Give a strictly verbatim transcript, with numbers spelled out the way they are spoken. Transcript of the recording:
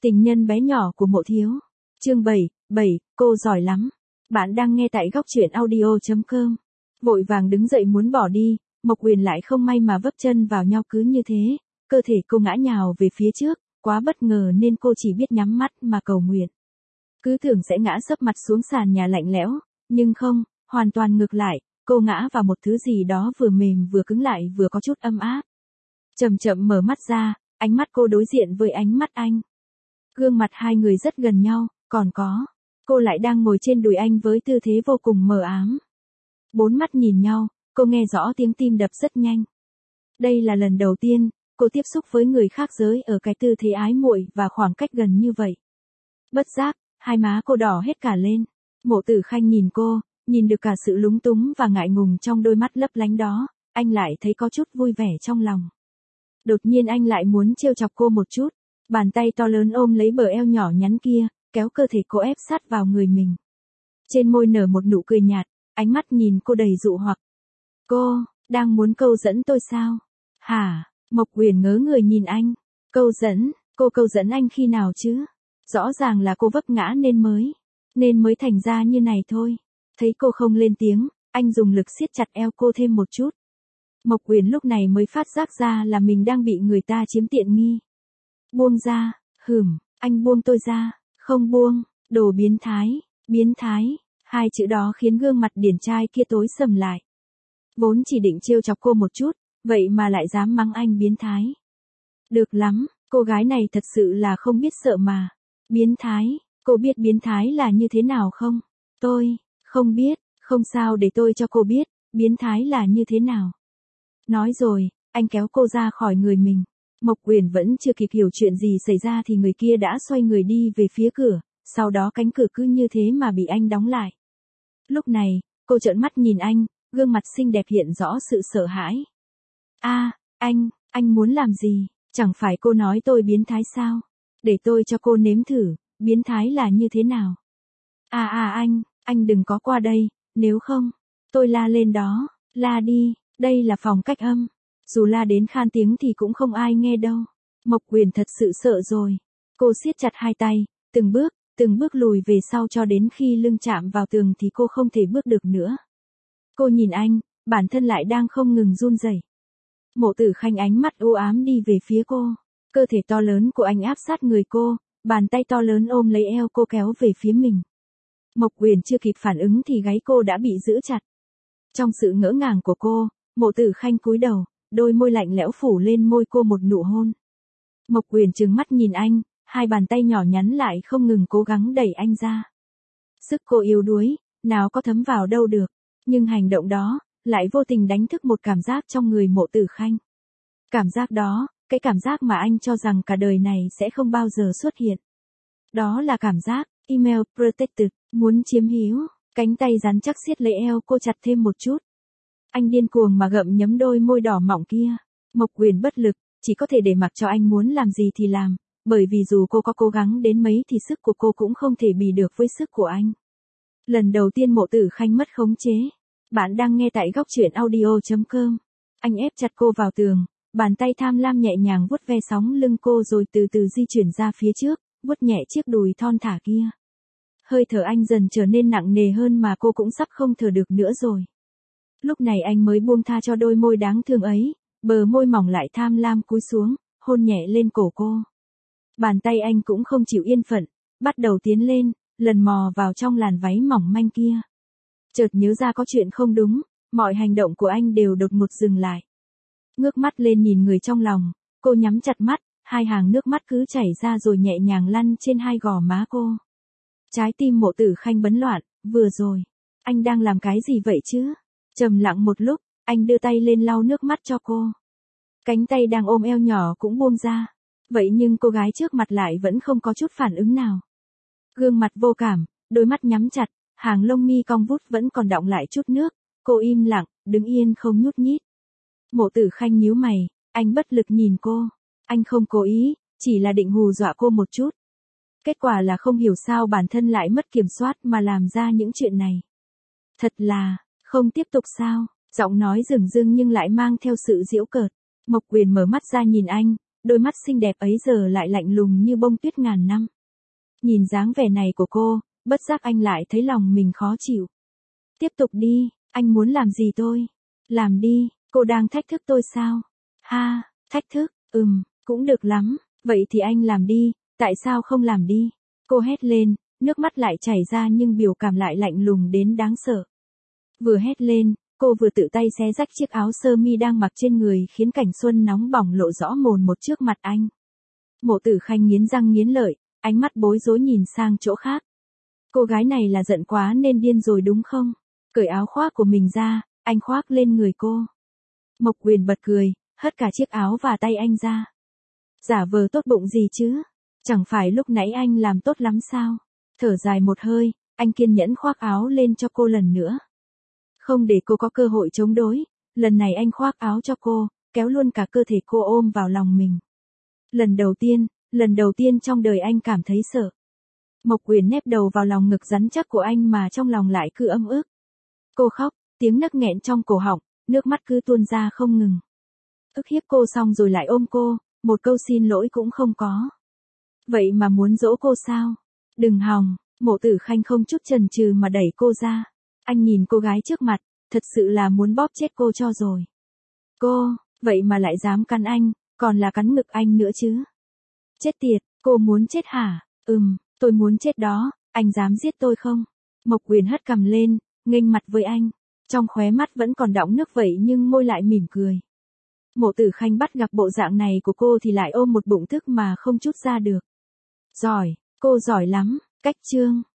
Tình nhân bé nhỏ của Mộ Thiếu. Chương bảy, bảy, cô giỏi lắm. Bạn đang nghe tại góc truyện audio chấm com. Vội vàng đứng dậy muốn bỏ đi, Mộc Uyển lại không may mà vấp chân vào nhau cứ như thế, cơ thể cô ngã nhào về phía trước, quá bất ngờ nên cô chỉ biết nhắm mắt mà cầu nguyện. Cứ tưởng sẽ ngã sấp mặt xuống sàn nhà lạnh lẽo, nhưng không, hoàn toàn ngược lại, cô ngã vào một thứ gì đó vừa mềm vừa cứng lại vừa có chút ấm áp. Chậm chậm mở mắt ra, ánh mắt cô đối diện với ánh mắt anh. Gương mặt hai người rất gần nhau, còn có, cô lại đang ngồi trên đùi anh với tư thế vô cùng mờ ám. Bốn mắt nhìn nhau, cô nghe rõ tiếng tim đập rất nhanh. Đây là lần đầu tiên, cô tiếp xúc với người khác giới ở cái tư thế ái muội và khoảng cách gần như vậy. Bất giác, hai má cô đỏ hết cả lên. Mộ Tử Khanh nhìn cô, nhìn được cả sự lúng túng và ngại ngùng trong đôi mắt lấp lánh đó, anh lại thấy có chút vui vẻ trong lòng. Đột nhiên anh lại muốn trêu chọc cô một chút, bàn tay to lớn ôm lấy bờ eo nhỏ nhắn kia, kéo cơ thể cô ép sát vào người mình. Trên môi nở một nụ cười nhạt, ánh mắt nhìn cô đầy dụ hoặc. Cô, đang muốn câu dẫn tôi sao? Hả? Mộc Uyển ngớ người nhìn anh. Câu dẫn, cô câu dẫn anh khi nào chứ? Rõ ràng là cô vấp ngã nên mới, nên mới thành ra như này thôi. Thấy cô không lên tiếng, anh dùng lực siết chặt eo cô thêm một chút. Mộc Uyển lúc này mới phát giác ra là mình đang bị người ta chiếm tiện nghi. Buông ra, hửm, anh buông tôi ra, không buông, đồ biến thái, biến thái, hai chữ đó khiến gương mặt điển trai kia tối sầm lại. Vốn chỉ định trêu chọc cô một chút, vậy mà lại dám mắng anh biến thái. Được lắm, cô gái này thật sự là không biết sợ mà. Biến thái, cô biết biến thái là như thế nào không? Tôi, không biết, không sao để tôi cho cô biết, biến thái là như thế nào. Nói rồi, anh kéo cô ra khỏi người mình. Mộc Uyển vẫn chưa kịp hiểu chuyện gì xảy ra thì người kia đã xoay người đi về phía cửa, sau đó cánh cửa cứ như thế mà bị anh đóng lại. Lúc này, cô trợn mắt nhìn anh, gương mặt xinh đẹp hiện rõ sự sợ hãi. A, à, anh, anh muốn làm gì? Chẳng phải cô nói tôi biến thái sao? Để tôi cho cô nếm thử, biến thái là như thế nào? À à anh, anh đừng có qua đây, nếu không, tôi la lên đó, la đi, đây là phòng cách âm. Dù la đến khan tiếng thì cũng không ai nghe đâu. Mộc Uyển thật sự sợ rồi. Cô siết chặt hai tay, từng bước, từng bước lùi về sau cho đến khi lưng chạm vào tường thì cô không thể bước được nữa. Cô nhìn anh, bản thân lại đang không ngừng run rẩy. Mộ Tử Khanh ánh mắt u ám đi về phía cô. Cơ thể to lớn của anh áp sát người cô, bàn tay to lớn ôm lấy eo cô kéo về phía mình. Mộc Uyển chưa kịp phản ứng thì gáy cô đã bị giữ chặt. Trong sự ngỡ ngàng của cô, Mộ Tử Khanh cúi đầu, đôi môi lạnh lẽo phủ lên môi cô một nụ hôn. Mộc Uyển trừng mắt nhìn anh, hai bàn tay nhỏ nhắn lại không ngừng cố gắng đẩy anh ra. Sức cô yếu đuối, nào có thấm vào đâu được, nhưng hành động đó lại vô tình đánh thức một cảm giác trong người Mộ Tử Khanh. Cảm giác đó, cái cảm giác mà anh cho rằng cả đời này sẽ không bao giờ xuất hiện. Đó là cảm giác email protected, muốn chiếm hữu. Cánh tay rắn chắc siết lấy eo cô chặt thêm một chút. Anh điên cuồng mà gặm nhấm đôi môi đỏ mọng kia. Mộc Uyển bất lực, chỉ có thể để mặc cho anh muốn làm gì thì làm, bởi vì dù cô có cố gắng đến mấy thì sức của cô cũng không thể bì được với sức của anh. Lần đầu tiên Mộ Tử Khanh mất khống chế. Bạn đang nghe tại góc truyện audio chấm com. Anh ép chặt cô vào tường, bàn tay tham lam nhẹ nhàng vuốt ve sóng lưng cô rồi từ từ di chuyển ra phía trước, vuốt nhẹ chiếc đùi thon thả kia. Hơi thở anh dần trở nên nặng nề hơn mà cô cũng sắp không thở được nữa rồi. Lúc này anh mới buông tha cho đôi môi đáng thương ấy, bờ môi mỏng lại tham lam cúi xuống, hôn nhẹ lên cổ cô. Bàn tay anh cũng không chịu yên phận, bắt đầu tiến lên, lần mò vào trong làn váy mỏng manh kia. Chợt nhớ ra có chuyện không đúng, mọi hành động của anh đều đột ngột dừng lại. Ngước mắt lên nhìn người trong lòng, cô nhắm chặt mắt, hai hàng nước mắt cứ chảy ra rồi nhẹ nhàng lăn trên hai gò má cô. Trái tim Mộ Tử Khanh bấn loạn, vừa rồi, anh đang làm cái gì vậy chứ? Trầm lặng một lúc, anh đưa tay lên lau nước mắt cho cô. Cánh tay đang ôm eo nhỏ cũng buông ra. Vậy nhưng cô gái trước mặt lại vẫn không có chút phản ứng nào. Gương mặt vô cảm, đôi mắt nhắm chặt, hàng lông mi cong vút vẫn còn đọng lại chút nước. Cô im lặng, đứng yên không nhúc nhích. Mộ Tử Khanh nhíu mày, anh bất lực nhìn cô. Anh không cố ý, chỉ là định hù dọa cô một chút. Kết quả là không hiểu sao bản thân lại mất kiểm soát mà làm ra những chuyện này. Thật là, không tiếp tục sao? Giọng nói dửng dưng nhưng lại mang theo sự giễu cợt. Mộc Uyển mở mắt ra nhìn anh, đôi mắt xinh đẹp ấy giờ lại lạnh lùng như bông tuyết ngàn năm. Nhìn dáng vẻ này của cô, bất giác anh lại thấy lòng mình khó chịu. Tiếp tục đi, anh muốn làm gì tôi? Làm đi, cô đang thách thức tôi sao? Ha, thách thức, ừm, cũng được lắm, vậy thì anh làm đi, tại sao không làm đi? Cô hét lên, nước mắt lại chảy ra nhưng biểu cảm lại lạnh lùng đến đáng sợ. Vừa hét lên, cô vừa tự tay xé rách chiếc áo sơ mi đang mặc trên người khiến cảnh xuân nóng bỏng lộ rõ mồn một trước mặt anh. Mộ Tử Khanh nghiến răng nghiến lợi, ánh mắt bối rối nhìn sang chỗ khác. Cô gái này là giận quá nên điên rồi đúng không? Cởi áo khoác của mình ra, anh khoác lên người cô. Mộc Quyền bật cười, hất cả chiếc áo và tay anh ra. Giả vờ tốt bụng gì chứ? Chẳng phải lúc nãy anh làm tốt lắm sao? Thở dài một hơi, anh kiên nhẫn khoác áo lên cho cô lần nữa. Không để cô có cơ hội chống đối, lần này anh khoác áo cho cô, kéo luôn cả cơ thể cô ôm vào lòng mình. Lần đầu tiên, lần đầu tiên trong đời anh cảm thấy sợ. Mộc Quyền nép đầu vào lòng ngực rắn chắc của anh mà trong lòng lại cứ ấm ức. Cô khóc, tiếng nấc nghẹn trong cổ họng, nước mắt cứ tuôn ra không ngừng. Ức hiếp cô xong rồi lại ôm cô, một câu xin lỗi cũng không có. Vậy mà muốn dỗ cô sao? Đừng hòng, Mộ Tử Khanh không chút chần chừ mà đẩy cô ra. Anh nhìn cô gái trước mặt, thật sự là muốn bóp chết cô cho rồi. Cô, vậy mà lại dám cắn anh, còn là cắn ngực anh nữa chứ. Chết tiệt, cô muốn chết hả? Ừm, tôi muốn chết đó, anh dám giết tôi không? Mộc Quyền hất cằm lên, nghênh mặt với anh. Trong khóe mắt vẫn còn đọng nước vậy nhưng môi lại mỉm cười. Mộ Tử Khanh bắt gặp bộ dạng này của cô thì lại ôm một bụng tức mà không trút ra được. Giỏi, cô giỏi lắm, cách chương.